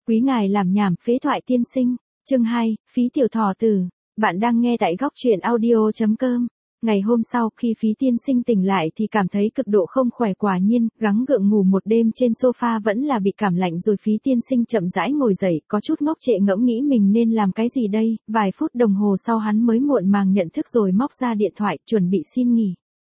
Quý ngài làm nhảm phế thoại tiên sinh. Chương 2, Phí Tiểu Thỏ Tử. Bạn đang nghe tại góc truyện audio.com. Ngày hôm sau khi Phí tiên sinh tỉnh lại thì cảm thấy cực độ không khỏe, quả nhiên, gắng gượng ngủ một đêm trên sofa vẫn là bị cảm lạnh rồi. Phí tiên sinh chậm rãi ngồi dậy, có chút ngốc trệ ngẫm nghĩ mình nên làm cái gì đây. Vài phút đồng hồ sau hắn mới muộn màng nhận thức rồi móc ra điện thoại chuẩn bị xin nghỉ.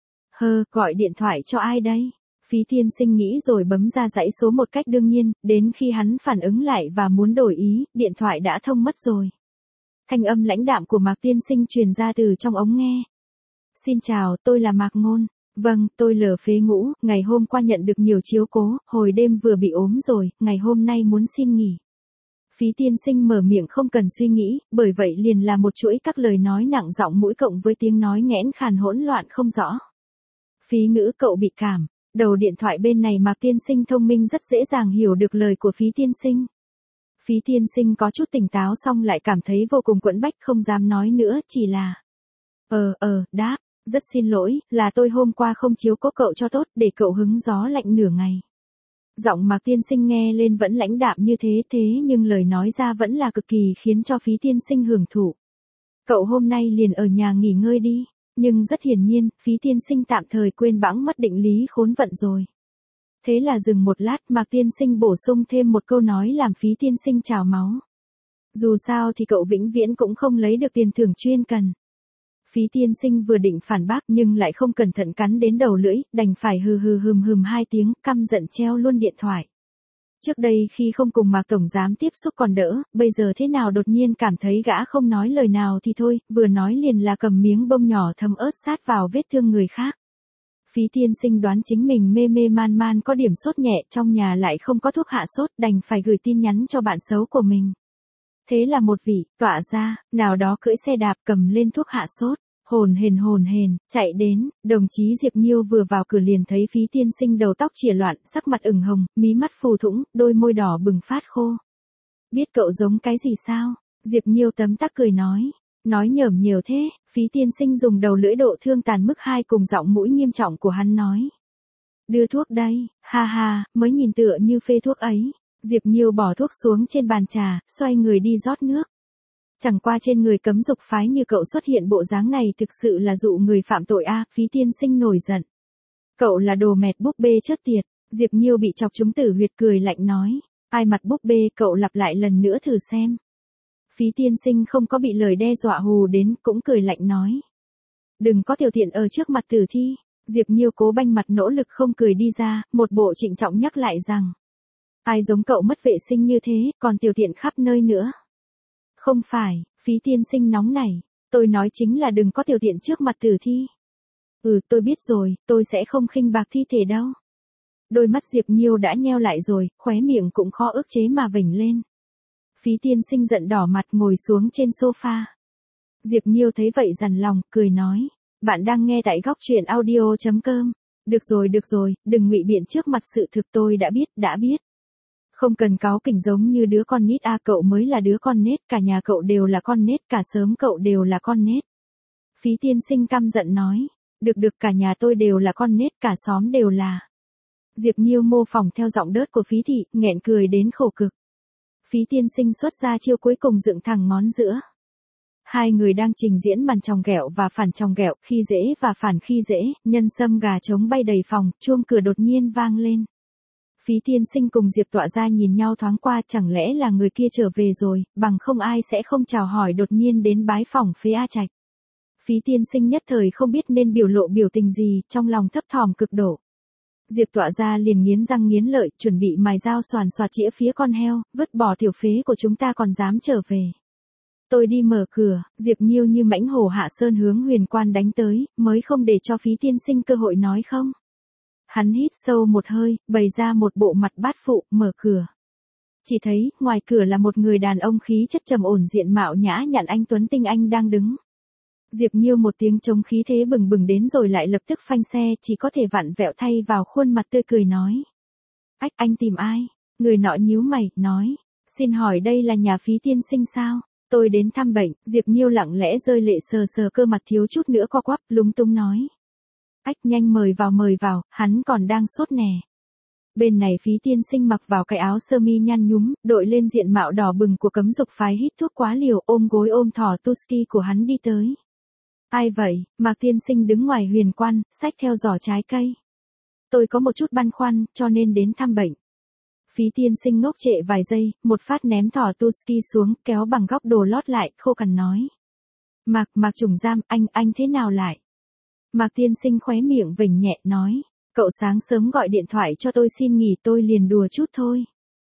Gọi điện thoại cho ai đây? Phí tiên sinh nghĩ rồi bấm ra dãy số một cách đương nhiên, đến khi hắn phản ứng lại và muốn đổi ý, điện thoại đã thông mất rồi. Thanh âm lãnh đạm của Mạc tiên sinh truyền ra từ trong ống nghe. Xin chào, tôi là Mạc Ngôn. Vâng, tôi Lờ Phế Ngũ, ngày hôm qua nhận được nhiều chiếu cố, hồi đêm vừa bị ốm rồi, ngày hôm nay muốn xin nghỉ. Phí tiên sinh mở miệng không cần suy nghĩ, bởi vậy liền là một chuỗi các lời nói nặng giọng mũi cộng với tiếng nói nghẽn khàn hỗn loạn không rõ. Phí Ngữ, cậu bị cảm. Đầu điện thoại bên này Mạc tiên sinh thông minh rất dễ dàng hiểu được lời của Phí tiên sinh. Phí tiên sinh có chút tỉnh táo xong lại cảm thấy vô cùng quẫn bách, không dám nói nữa, chỉ là đáp, rất xin lỗi, là tôi hôm qua không chiếu cố cậu cho tốt, để cậu hứng gió lạnh nửa ngày. Giọng Mạc tiên sinh nghe lên vẫn lãnh đạm như thế nhưng lời nói ra vẫn là cực kỳ khiến cho Phí tiên sinh hưởng thụ. Cậu hôm nay liền ở nhà nghỉ ngơi đi. Nhưng rất hiển nhiên, Phí tiên sinh tạm thời quên bẵng mất định lý khốn vận rồi. Thế là dừng một lát, Mạc tiên sinh bổ sung thêm một câu nói làm Phí tiên sinh trào máu. Dù sao thì cậu vĩnh viễn cũng không lấy được tiền thưởng chuyên cần. Phí tiên sinh vừa định phản bác nhưng lại không cẩn thận cắn đến đầu lưỡi, đành phải hừm hai tiếng, căm giận treo luôn điện thoại. Trước đây khi không cùng Mạc tổng giám tiếp xúc còn đỡ, bây giờ thế nào đột nhiên cảm thấy gã không nói lời nào thì thôi, vừa nói liền là cầm miếng bông nhỏ thấm ớt sát vào vết thương người khác. Phí tiên sinh đoán chính mình mê man có điểm sốt nhẹ, trong nhà lại không có thuốc hạ sốt, đành phải gửi tin nhắn cho bạn xấu của mình. Thế là một vị tọa ra, nào đó cưỡi xe đạp cầm lên thuốc hạ sốt. Hồn hền, chạy đến, đồng chí Diệp Nhiêu vừa vào cửa liền thấy Phí tiên sinh đầu tóc chìa loạn, sắc mặt ửng hồng, mí mắt phù thủng, đôi môi đỏ bừng phát khô. Biết cậu giống cái gì sao? Diệp Nhiêu tấm tắc cười nói nhởm nhiều thế. Phí tiên sinh dùng đầu lưỡi độ thương tàn mức 2 cùng giọng mũi nghiêm trọng của hắn nói. Đưa thuốc đây, ha, mới nhìn tựa như phê thuốc ấy. Diệp Nhiêu bỏ thuốc xuống trên bàn trà, xoay người đi rót nước. Chẳng qua trên người cấm dục phái như cậu xuất hiện bộ dáng này thực sự là dụ người phạm tội a. Phí tiên sinh nổi giận. Cậu là đồ mẹt búp bê chết tiệt. Diệp Nhiêu bị chọc trúng tử huyệt cười lạnh nói. Ai mặt búp bê, cậu lặp lại lần nữa thử xem. Phí tiên sinh không có bị lời đe dọa hù đến, cũng cười lạnh nói. Đừng có tiểu tiện ở trước mặt tử thi. Diệp Nhiêu cố banh mặt nỗ lực không cười đi ra, một bộ trịnh trọng nhắc lại rằng. Ai giống cậu mất vệ sinh như thế, còn tiểu tiện khắp nơi nữa. Không phải, Phí tiên sinh nóng nảy, tôi nói chính là đừng có tiểu tiện trước mặt tử thi. Tôi biết rồi, tôi sẽ không khinh bạc thi thể đâu. Đôi mắt Diệp Nhiêu đã nheo lại rồi, khóe miệng cũng khó ức chế mà vểnh lên. Phí tiên sinh giận đỏ mặt ngồi xuống trên sofa. Diệp Nhiêu thấy vậy dằn lòng, cười nói. Bạn đang nghe tại góc truyện audio.com. Được rồi, đừng ngụy biện trước mặt sự thực, tôi đã biết. Không cần cáu kỉnh giống như đứa con nít a, cậu mới là đứa con nết, cả nhà cậu đều là con nết, cả xóm cậu đều là con nết. Phí tiên sinh căm giận nói. Được, cả nhà tôi đều là con nết, cả xóm đều là. Diệp Nhiêu mô phỏng theo giọng đớt của Phí thị, nghẹn cười đến khổ cực. Phí tiên sinh xuất ra chiêu cuối cùng dựng thẳng ngón giữa. Hai người đang trình diễn màn chòng ghẹo và phản chòng ghẹo, khi dễ và phản khi dễ, nhân sâm gà trống bay đầy phòng, chuông cửa đột nhiên vang lên. Phí tiên sinh cùng Diệp tọa ra nhìn nhau thoáng qua, chẳng lẽ là người kia trở về rồi, bằng không ai sẽ không chào hỏi đột nhiên đến bái phỏng phế A Trạch. Phí tiên sinh nhất thời không biết nên biểu lộ biểu tình gì, trong lòng thấp thỏm cực độ. Diệp tọa ra liền nghiến răng nghiến lợi, chuẩn bị mài dao xoàn xoạt chĩa phía con heo, vứt bỏ tiểu phế của chúng ta còn dám trở về. Tôi đi mở cửa, Diệp Nhiêu như mãnh hổ hạ sơn hướng Huyền Quan đánh tới, mới không để cho Phí tiên sinh cơ hội nói không. Hắn hít sâu một hơi, bày ra một bộ mặt bát phụ, mở cửa. Chỉ thấy, ngoài cửa là một người đàn ông khí chất trầm ổn diện mạo nhã nhặn anh tuấn tinh anh đang đứng. Diệp Nhiêu một tiếng chống khí thế bừng đến rồi lại lập tức phanh xe, chỉ có thể vặn vẹo thay vào khuôn mặt tươi cười nói. Anh tìm ai? Người nọ nhíu mày, nói. Xin hỏi đây là nhà Phí tiên sinh sao? Tôi đến thăm bệnh. Diệp Nhiêu lặng lẽ rơi lệ sờ cơ mặt thiếu chút nữa co quắp, lúng túng nói. Nhanh mời vào, hắn còn đang sốt nè. Bên này Phí tiên sinh mặc vào cái áo sơ mi nhăn nhúm, đội lên diện mạo đỏ bừng của cấm dục phái hít thuốc quá liều, ôm gối ôm thỏ Tuski của hắn đi tới. Ai vậy? Mạc tiên sinh đứng ngoài huyền quan, xách theo giỏ trái cây. Tôi có một chút băn khoăn, cho nên đến thăm bệnh. Phí tiên sinh ngốc trệ vài giây, một phát ném thỏ Tuski xuống, kéo bằng góc đồ lót lại, khô cằn nói. Mạc trùng giam, anh thế nào lại? Mạc tiên sinh khóe miệng vểnh nhẹ nói. Cậu sáng sớm gọi điện thoại cho tôi xin nghỉ, tôi liền đùa chút thôi.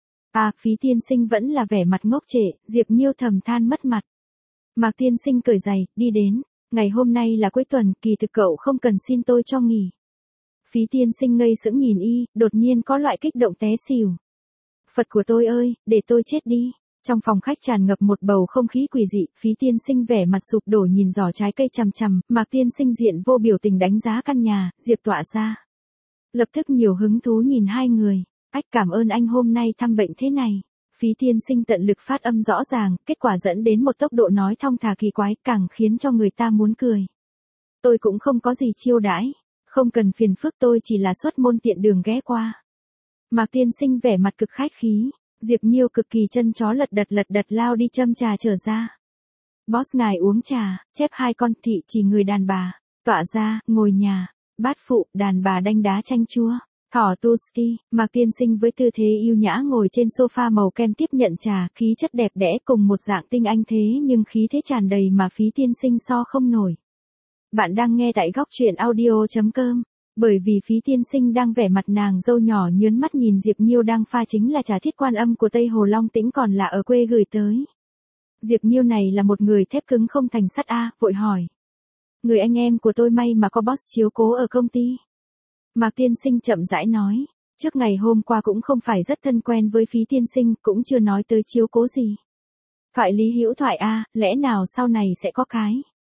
Phí tiên sinh vẫn là vẻ mặt ngốc trệ, Diệp Nhiêu thầm than mất mặt. Mạc tiên sinh cởi giày, đi đến. Ngày hôm nay là cuối tuần, kỳ thực cậu không cần xin tôi cho nghỉ. Phí tiên sinh ngây sững nhìn y, đột nhiên có loại kích động té xỉu. Phật của tôi ơi, để tôi chết đi. Trong phòng khách tràn ngập một bầu không khí quỷ dị, Phí tiên sinh vẻ mặt sụp đổ nhìn giỏ trái cây chằm chằm, Mạc tiên sinh diện vô biểu tình đánh giá căn nhà, Diệp tọa ra. Lập tức nhiều hứng thú nhìn hai người. Cảm ơn anh hôm nay thăm bệnh thế này. Phí tiên sinh tận lực phát âm rõ ràng, kết quả dẫn đến một tốc độ nói thong thả kỳ quái, càng khiến cho người ta muốn cười. Tôi cũng không có gì chiêu đãi. Không cần phiền phức, tôi chỉ là xuất môn tiện đường ghé qua. Mạc tiên sinh vẻ mặt cực khách khí. Diệp Nhiêu cực kỳ chân chó lật đật lao đi châm trà trở ra. Boss ngài uống trà, chép 2 con thị chỉ người đàn bà. Tọa ra, ngồi nhà. Bát phụ, đàn bà đanh đá chanh chua. Thỏ Tuski, Mạc tiên sinh với tư thế yêu nhã ngồi trên sofa màu kem tiếp nhận trà, khí chất đẹp đẽ cùng một dạng tinh anh thế nhưng khí thế tràn đầy mà Phí tiên sinh so không nổi. Bạn đang nghe tại góc truyện audio.com. Bởi vì Phí tiên sinh đang vẻ mặt nàng dâu nhỏ nhớn mắt nhìn Diệp Nhiêu đang pha chính là trà Thiết Quan Âm của Tây Hồ Long Tĩnh còn là ở quê gửi tới. Diệp Nhiêu này là một người thép cứng không thành sắt vội hỏi. Người anh em của tôi may mà có boss chiếu cố ở công ty. Mạc tiên sinh chậm rãi nói, trước ngày hôm qua cũng không phải rất thân quen với Phí tiên sinh, cũng chưa nói tới chiếu cố gì. Thoại lý hữu thoại lẽ nào sau này sẽ có cái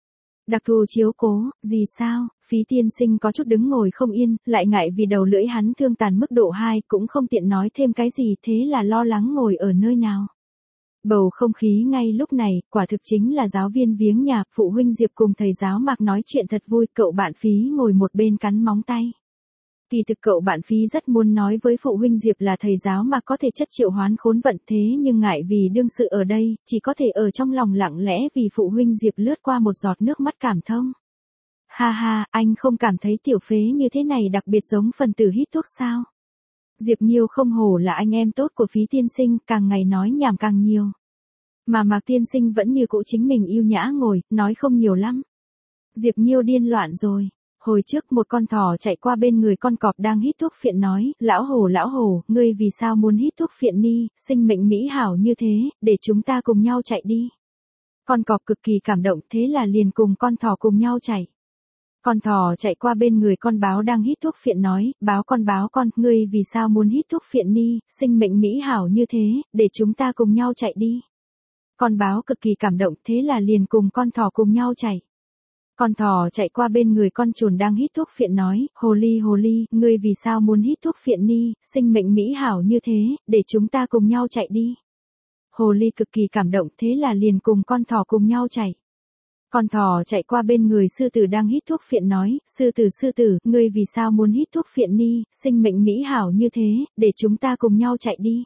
đặc thù chiếu cố, gì sao? Phí tiên sinh có chút đứng ngồi không yên, lại ngại vì đầu lưỡi hắn thương tàn mức độ 2, cũng không tiện nói thêm cái gì, thế là lo lắng ngồi ở nơi nào. Bầu không khí ngay lúc này, quả thực chính là giáo viên viếng nhà, phụ huynh Diệp cùng thầy giáo Mạc nói chuyện thật vui, cậu bạn Phí ngồi một bên cắn móng tay. Kỳ thực cậu bạn Phí rất muốn nói với phụ huynh Diệp là thầy giáo Mạc có thể chất triệu hoán khốn vận thế nhưng ngại vì đương sự ở đây, chỉ có thể ở trong lòng lặng lẽ vì phụ huynh Diệp lướt qua một giọt nước mắt cảm thông. Ha ha, anh không cảm thấy tiểu phế như thế này đặc biệt giống phần tử hít thuốc sao? Diệp Nhiêu không hổ là anh em tốt của Phí tiên sinh, càng ngày nói nhảm càng nhiều. Mà Mạc tiên sinh vẫn như cũ chính mình yêu nhã ngồi, nói không nhiều lắm. Diệp Nhiêu điên loạn rồi. Hồi trước một con thỏ chạy qua bên người con cọp đang hít thuốc phiện nói, lão hổ, ngươi vì sao muốn hít thuốc phiện ni, sinh mệnh mỹ hảo như thế, để chúng ta cùng nhau chạy đi. Con cọp cực kỳ cảm động, thế là liền cùng con thỏ cùng nhau chạy. Con thỏ chạy qua bên người con báo đang hít thuốc phiện nói, báo con, ngươi vì sao muốn hít thuốc phiện ni, sinh mệnh mỹ hảo như thế, để chúng ta cùng nhau chạy đi. Con báo cực kỳ cảm động, thế là liền cùng con thỏ cùng nhau chạy. Con thỏ chạy qua bên người con trồn đang hít thuốc phiện nói, hồ ly, ngươi vì sao muốn hít thuốc phiện ni, sinh mệnh mỹ hảo như thế, để chúng ta cùng nhau chạy đi. Hồ ly cực kỳ cảm động, thế là liền cùng con thỏ cùng nhau chạy. Con thỏ chạy qua bên người sư tử đang hít thuốc phiện nói, sư tử, ngươi vì sao muốn hít thuốc phiện ni, sinh mệnh mỹ hảo như thế, để chúng ta cùng nhau chạy đi.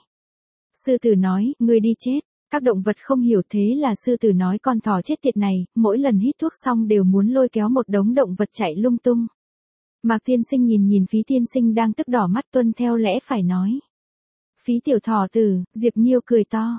Sư tử nói, ngươi đi chết. Các động vật không hiểu thế là sư tử nói con thỏ chết tiệt này, mỗi lần hít thuốc xong đều muốn lôi kéo một đống động vật chạy lung tung. Mạc tiên sinh nhìn Phí tiên sinh đang tức đỏ mắt tuân theo lẽ phải nói. Phí tiểu thỏ tử, Diệp Nhiêu cười to,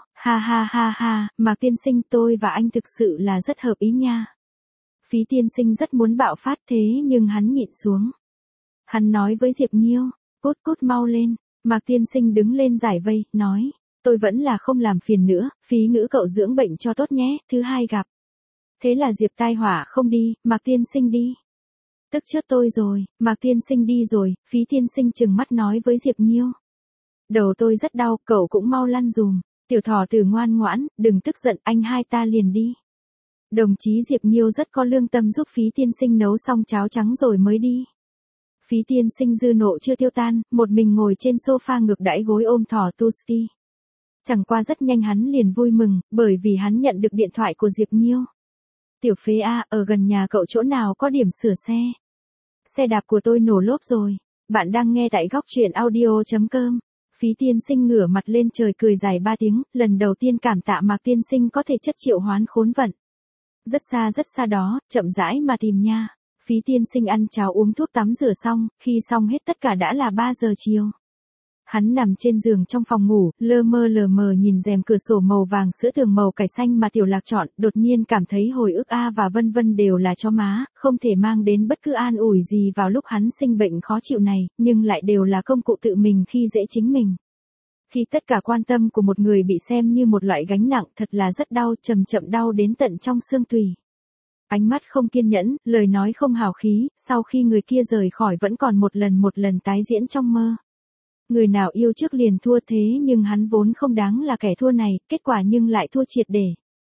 ha, Mạc tiên sinh tôi và anh thực sự là rất hợp ý nha. Phí tiên sinh rất muốn bạo phát thế nhưng hắn nhịn xuống. Hắn nói với Diệp Nhiêu, cút mau lên, Mạc tiên sinh đứng lên giải vây, nói. Tôi vẫn là không làm phiền nữa, Phí ngữ cậu dưỡng bệnh cho tốt nhé, thứ hai gặp. Thế là Diệp tai hỏa không đi, Mạc tiên sinh đi. Tức chết tôi rồi, Mạc tiên sinh đi rồi, Phí tiên sinh trừng mắt nói với Diệp Nhiêu. Đầu tôi rất đau, cậu cũng mau lăn dùm, tiểu thỏ tử ngoan ngoãn, đừng tức giận, anh hai ta liền đi. Đồng chí Diệp Nhiêu rất có lương tâm giúp Phí tiên sinh nấu xong cháo trắng rồi mới đi. Phí tiên sinh dư nộ chưa tiêu tan, một mình ngồi trên sofa ngược đãi gối ôm thỏ Tuski. Chẳng qua rất nhanh hắn liền vui mừng, bởi vì hắn nhận được điện thoại của Diệp Nhiêu. Tiểu phế ở gần nhà cậu chỗ nào có điểm sửa xe? Xe đạp của tôi nổ lốp rồi. Bạn đang nghe tại góc truyện audio.com. Phí tiên sinh ngửa mặt lên trời cười dài 3 tiếng, lần đầu tiên cảm tạ Mạc tiên sinh có thể chất triệu hoán khốn vận. Rất xa đó, chậm rãi mà tìm nha. Phí tiên sinh ăn cháo uống thuốc tắm rửa xong, khi xong hết tất cả đã là 3 giờ chiều. Hắn nằm trên giường trong phòng ngủ, lơ mờ nhìn rèm cửa sổ màu vàng sữa tường màu cải xanh mà Tiểu Lạc chọn, đột nhiên cảm thấy hồi ức và vân vân đều là cho má, không thể mang đến bất cứ an ủi gì vào lúc hắn sinh bệnh khó chịu này, nhưng lại đều là công cụ tự mình khi dễ chính mình. Khi tất cả quan tâm của một người bị xem như một loại gánh nặng thật là rất đau, chậm đau đến tận trong xương tủy. Ánh mắt không kiên nhẫn, lời nói không hào khí, sau khi người kia rời khỏi vẫn còn một lần tái diễn trong mơ. Người nào yêu trước liền thua thế nhưng hắn vốn không đáng là kẻ thua này, kết quả nhưng lại thua triệt để.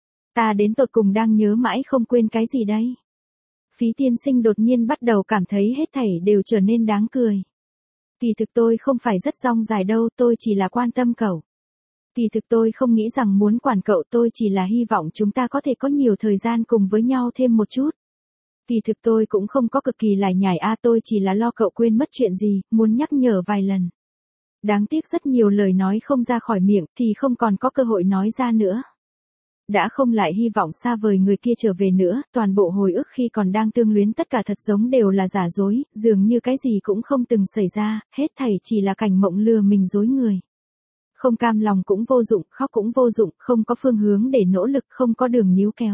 Ta đến tột cùng đang nhớ mãi không quên cái gì đây? Phí tiên sinh đột nhiên bắt đầu cảm thấy hết thảy đều trở nên đáng cười. Kỳ thực tôi không phải rất rong dài đâu, tôi chỉ là quan tâm cậu. Kỳ thực tôi không nghĩ rằng muốn quản cậu, tôi chỉ là hy vọng chúng ta có thể có nhiều thời gian cùng với nhau thêm một chút. Kỳ thực tôi cũng không có cực kỳ lải nhải tôi chỉ là lo cậu quên mất chuyện gì, muốn nhắc nhở vài lần. Đáng tiếc rất nhiều lời nói không ra khỏi miệng thì không còn có cơ hội nói ra nữa. Đã không lại hy vọng xa vời người kia trở về nữa, toàn bộ hồi ức khi còn đang tương luyến tất cả thật giống đều là giả dối, dường như cái gì cũng không từng xảy ra, hết thảy chỉ là cảnh mộng lừa mình dối người. Không cam lòng cũng vô dụng, khóc cũng vô dụng, không có phương hướng để nỗ lực, không có đường níu kéo.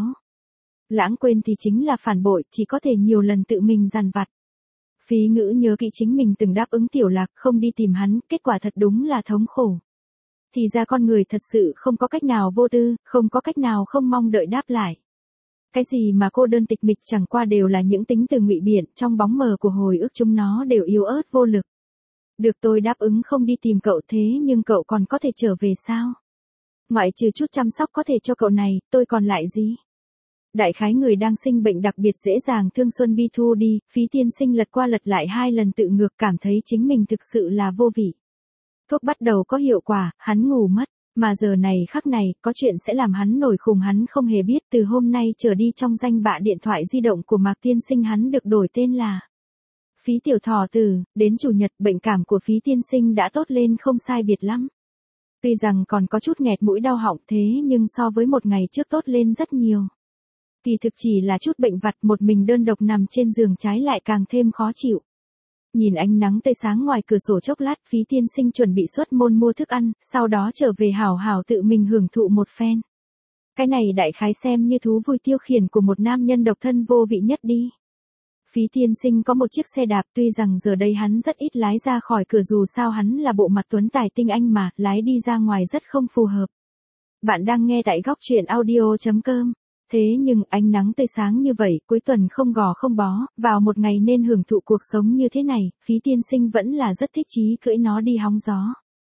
Lãng quên thì chính là phản bội, chỉ có thể nhiều lần tự mình dằn vặt. Phí Ngữ nhớ kỹ chính mình từng đáp ứng Tiểu Lạc không đi tìm hắn, kết quả thật đúng là thống khổ. Thì ra con người thật sự không có cách nào vô tư, không có cách nào không mong đợi đáp lại. Cái gì mà cô đơn tịch mịch chẳng qua đều là những tính từ ngụy biện, trong bóng mờ của hồi ức chúng nó đều yếu ớt vô lực. Được, tôi đáp ứng không đi tìm cậu thế nhưng cậu còn có thể trở về sao? Ngoại trừ chút chăm sóc có thể cho cậu này, tôi còn lại gì? Đại khái người đang sinh bệnh đặc biệt dễ dàng thương Xuân Bi Thu đi, Phí tiên sinh lật qua lật lại 2 lần tự ngược cảm thấy chính mình thực sự là vô vị. Thuốc bắt đầu có hiệu quả, hắn ngủ mất, mà giờ này khắc này, có chuyện sẽ làm hắn nổi khùng hắn không hề biết từ hôm nay trở đi trong danh bạ điện thoại di động của Mạc tiên sinh hắn được đổi tên là Phí Tiểu Thỏ Tử, đến chủ nhật bệnh cảm của Phí tiên sinh đã tốt lên không sai biệt lắm. Tuy rằng còn có chút nghẹt mũi đau họng thế nhưng so với một ngày trước tốt lên rất nhiều. Kỳ thực chỉ là chút bệnh vặt, một mình đơn độc nằm trên giường trái lại càng thêm khó chịu. Nhìn ánh nắng tươi sáng ngoài cửa sổ chốc lát, Phí tiên sinh chuẩn bị xuất môn mua thức ăn, sau đó trở về hảo hảo tự mình hưởng thụ một phen. Cái này đại khái xem như thú vui tiêu khiển của một nam nhân độc thân vô vị nhất đi. Phí tiên sinh có một chiếc xe đạp, tuy rằng giờ đây hắn rất ít lái ra khỏi cửa dù sao hắn là bộ mặt tuấn tài tinh anh mà, lái đi ra ngoài rất không phù hợp. Bạn đang nghe tại góc truyện audio.com. Thế nhưng ánh nắng tươi sáng như vậy, cuối tuần không gò không bó, vào một ngày nên hưởng thụ cuộc sống như thế này, Phí tiên sinh vẫn là rất thích chí cưỡi nó đi hóng gió.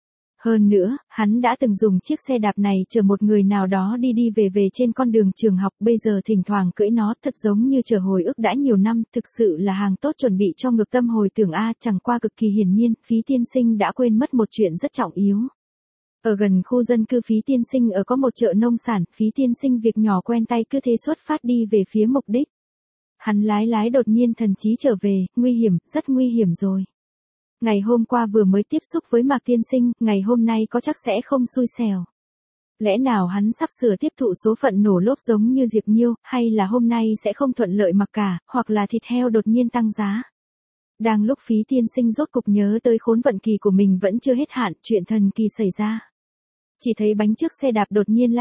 Hơn nữa, hắn đã từng dùng chiếc xe đạp này chở một người nào đó đi về trên con đường trường học, bây giờ thỉnh thoảng cưỡi nó thật giống như chở hồi ức đã nhiều năm, thực sự là hàng tốt chuẩn bị cho ngược tâm hồi tưởng chẳng qua cực kỳ hiển nhiên, Phí tiên sinh đã quên mất một chuyện rất trọng yếu. Ở gần khu dân cư Phí tiên sinh ở có một chợ nông sản, Phí tiên sinh việc nhỏ quen tay cứ thế xuất phát đi về phía mục đích. Hắn lái đột nhiên thần trí trở về, nguy hiểm, rất nguy hiểm rồi. Ngày hôm qua vừa mới tiếp xúc với Mạc tiên sinh, ngày hôm nay có chắc sẽ không xui xẻo. Lẽ nào hắn sắp sửa tiếp thụ số phận nổ lốp giống như Diệp Nhiêu, hay là hôm nay sẽ không thuận lợi mặc cả, hoặc là thịt heo đột nhiên tăng giá. Đang lúc Phí tiên sinh rốt cục nhớ tới khốn vận kỳ của mình vẫn chưa hết hạn, chuyện thần kỳ xảy ra. Chỉ thấy bánh trước xe đạp đột nhiên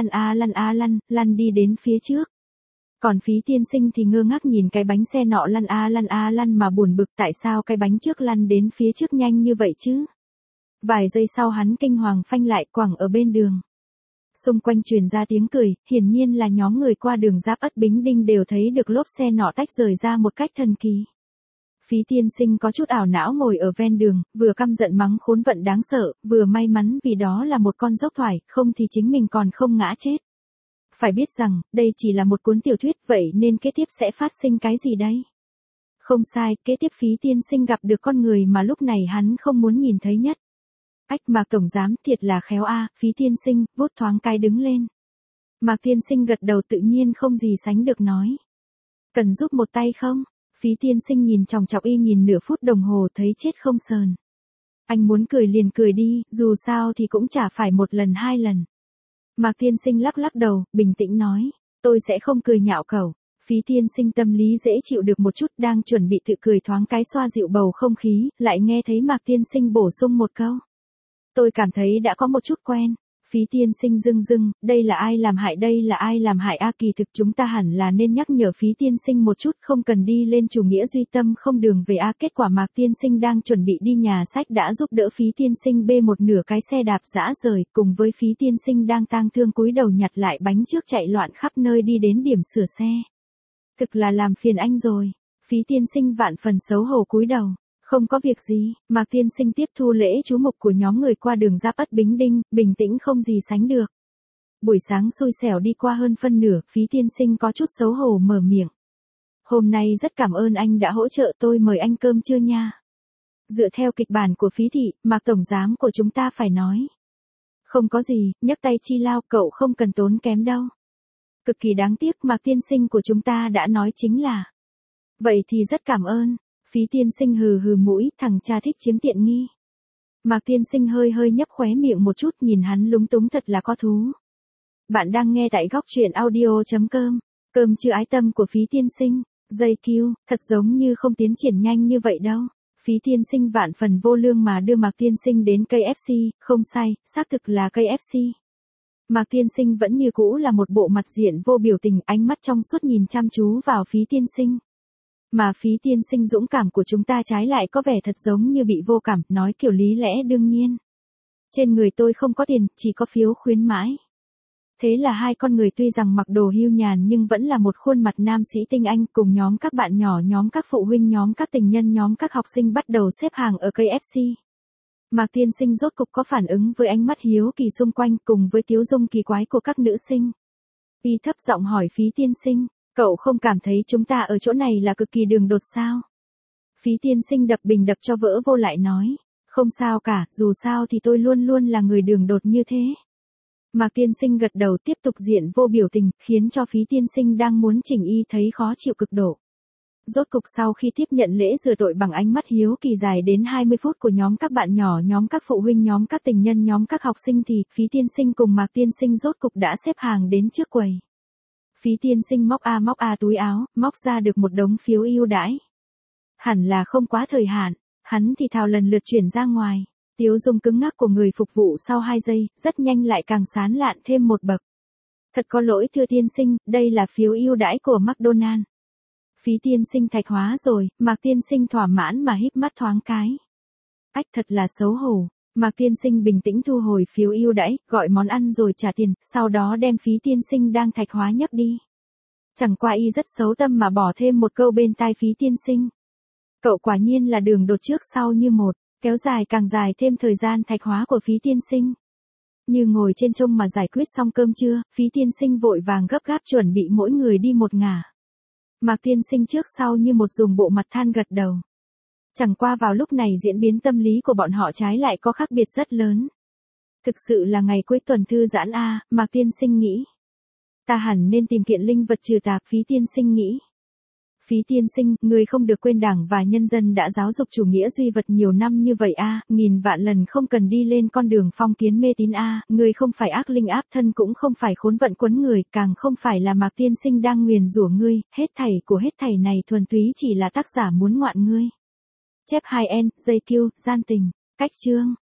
lăn đi đến phía trước. Còn Phí tiên sinh thì ngơ ngác nhìn cái bánh xe nọ lăn mà buồn bực tại sao cái bánh trước lăn đến phía trước nhanh như vậy chứ. Vài giây sau hắn kinh hoàng phanh lại quẳng ở bên đường. Xung quanh truyền ra tiếng cười, hiển nhiên là nhóm người qua đường Giáp Ất Bính Đinh đều thấy được lốp xe nọ tách rời ra một cách thần kỳ. Phí tiên sinh có chút ảo não ngồi ở ven đường, vừa căm giận mắng khốn vận đáng sợ, vừa may mắn vì đó là một con dốc thoải, không thì chính mình còn không ngã chết. Phải biết rằng, đây chỉ là một cuốn tiểu thuyết, vậy nên kế tiếp sẽ phát sinh cái gì đây? Không sai, kế tiếp Phí tiên sinh gặp được con người mà lúc này hắn không muốn nhìn thấy nhất. Mạc tổng giám, thiệt là khéo Phí tiên sinh, vuốt thoáng cái đứng lên. Mạc tiên sinh gật đầu tự nhiên không gì sánh được nói. Cần giúp một tay không? Phí tiên sinh nhìn chòng chọc y nhìn nửa phút đồng hồ thấy chết không sờn. Anh muốn cười liền cười đi, dù sao thì cũng chả phải một lần hai lần. Mạc tiên sinh lắc lắc đầu, bình tĩnh nói, tôi sẽ không cười nhạo cậu. Phí tiên sinh tâm lý dễ chịu được một chút, đang chuẩn bị tự cười thoáng cái xoa dịu bầu không khí, lại nghe thấy Mạc tiên sinh bổ sung một câu. Tôi cảm thấy đã có một chút quen. Phí tiên sinh dưng dưng, đây là ai làm hại a, kỳ thực chúng ta hẳn là nên nhắc nhở phí tiên sinh một chút, không cần đi lên chủ nghĩa duy tâm không đường về a. Kết quả Mạc tiên sinh đang chuẩn bị đi nhà sách đã giúp đỡ phí tiên sinh bê một nửa cái xe đạp dã rời, cùng với phí tiên sinh đang tang thương cúi đầu nhặt lại bánh trước chạy loạn khắp nơi đi đến điểm sửa xe. Thực là làm phiền anh rồi. Phí tiên sinh vạn phần xấu hổ cúi đầu. Không có việc gì, Mạc tiên sinh tiếp thu lễ chú mục của nhóm người qua đường Giáp Ất Bính Đinh, bình tĩnh không gì sánh được. Buổi sáng xui xẻo đi qua hơn phân nửa, phí tiên sinh có chút xấu hổ mở miệng. Hôm nay rất cảm ơn anh đã hỗ trợ tôi, mời anh cơm trưa nha. Dựa theo kịch bản của phí thị, Mạc tổng giám của chúng ta phải nói. Không có gì, nhấc tay chi lao, cậu không cần tốn kém đâu. Cực kỳ đáng tiếc, Mạc tiên sinh của chúng ta đã nói chính là. Vậy thì rất cảm ơn. Phí tiên sinh hừ hừ mũi, thằng cha thích chiếm tiện nghi. Mạc tiên sinh hơi nhấp khóe miệng một chút, nhìn hắn lúng túng thật là có thú. Bạn đang nghe tại góc truyện audio.com. Cơm trưa ái tâm của phí tiên sinh. Dây kêu, thật giống như không tiến triển nhanh như vậy đâu. Phí tiên sinh vạn phần vô lương mà đưa Mạc tiên sinh đến KFC, không sai, xác thực là KFC. Mạc tiên sinh vẫn như cũ là một bộ mặt diện vô biểu tình, ánh mắt trong suốt nhìn chăm chú vào phí tiên sinh. Mà phí tiên sinh dũng cảm của chúng ta trái lại có vẻ thật giống như bị vô cảm, nói kiểu lý lẽ đương nhiên. Trên người tôi không có tiền, chỉ có phiếu khuyến mãi. Thế là hai con người tuy rằng mặc đồ hưu nhàn nhưng vẫn là một khuôn mặt nam sĩ tinh anh, cùng nhóm các bạn nhỏ, nhóm các phụ huynh, nhóm các tình nhân, nhóm các học sinh bắt đầu xếp hàng ở KFC. Mạc tiên sinh rốt cục có phản ứng với ánh mắt hiếu kỳ xung quanh cùng với tiếu dung kỳ quái của các nữ sinh. Y thấp giọng hỏi phí tiên sinh. Cậu không cảm thấy chúng ta ở chỗ này là cực kỳ đường đột sao? Phí tiên sinh đập bình đập cho vỡ vô lại nói. Không sao cả, dù sao thì tôi luôn luôn là người đường đột như thế. Mạc tiên sinh gật đầu tiếp tục diện vô biểu tình, khiến cho phí tiên sinh đang muốn chỉnh y thấy khó chịu cực độ. Rốt cục sau khi tiếp nhận lễ rửa tội bằng ánh mắt hiếu kỳ dài đến 20 phút của nhóm các bạn nhỏ, nhóm các phụ huynh, nhóm các tình nhân, nhóm các học sinh thì phí tiên sinh cùng Mạc tiên sinh rốt cục đã xếp hàng đến trước quầy. Phí tiên sinh móc túi áo, móc ra được một đống phiếu ưu đãi. Hẳn là không quá thời hạn, hắn thì thào lần lượt chuyển ra ngoài. Tiếu dung cứng ngắc của người phục vụ sau 2 giây, rất nhanh lại càng sán lạn thêm một bậc. Thật có lỗi thưa tiên sinh, đây là phiếu ưu đãi của McDonald. Phí tiên sinh thạch hóa rồi, Mạc tiên sinh thỏa mãn mà híp mắt thoáng cái. Ách thật là xấu hổ. Mạc tiên sinh bình tĩnh thu hồi phiếu ưu đãi, gọi món ăn rồi trả tiền, sau đó đem phí tiên sinh đang thạch hóa nhấc đi. Chẳng qua y rất xấu tâm mà bỏ thêm một câu bên tai phí tiên sinh. Cậu quả nhiên là đường đột trước sau như một, kéo dài càng dài thêm thời gian thạch hóa của phí tiên sinh. Như ngồi trên trông mà giải quyết xong cơm trưa, phí tiên sinh vội vàng gấp gáp chuẩn bị mỗi người đi một ngả. Mạc tiên sinh trước sau như một dùng bộ mặt than gật đầu. Chẳng qua vào lúc này diễn biến tâm lý của bọn họ trái lại có khác biệt rất lớn. Thực sự là ngày cuối tuần thư giãn a, Mạc tiên sinh nghĩ. Ta hẳn nên tìm kiện linh vật trừ tà, phí tiên sinh nghĩ. Phí tiên sinh, người không được quên Đảng và nhân dân đã giáo dục chủ nghĩa duy vật nhiều năm như vậy a, nghìn vạn lần không cần đi lên con đường phong kiến mê tín a, người không phải ác linh áp thân, cũng không phải khốn vận quấn người, càng không phải là Mạc tiên sinh đang nguyền rủa ngươi, hết thảy của hết thảy này thuần túy chỉ là tác giả muốn ngoạn ngươi. Chép 2N, dây kiêu, gian tình, cách chương.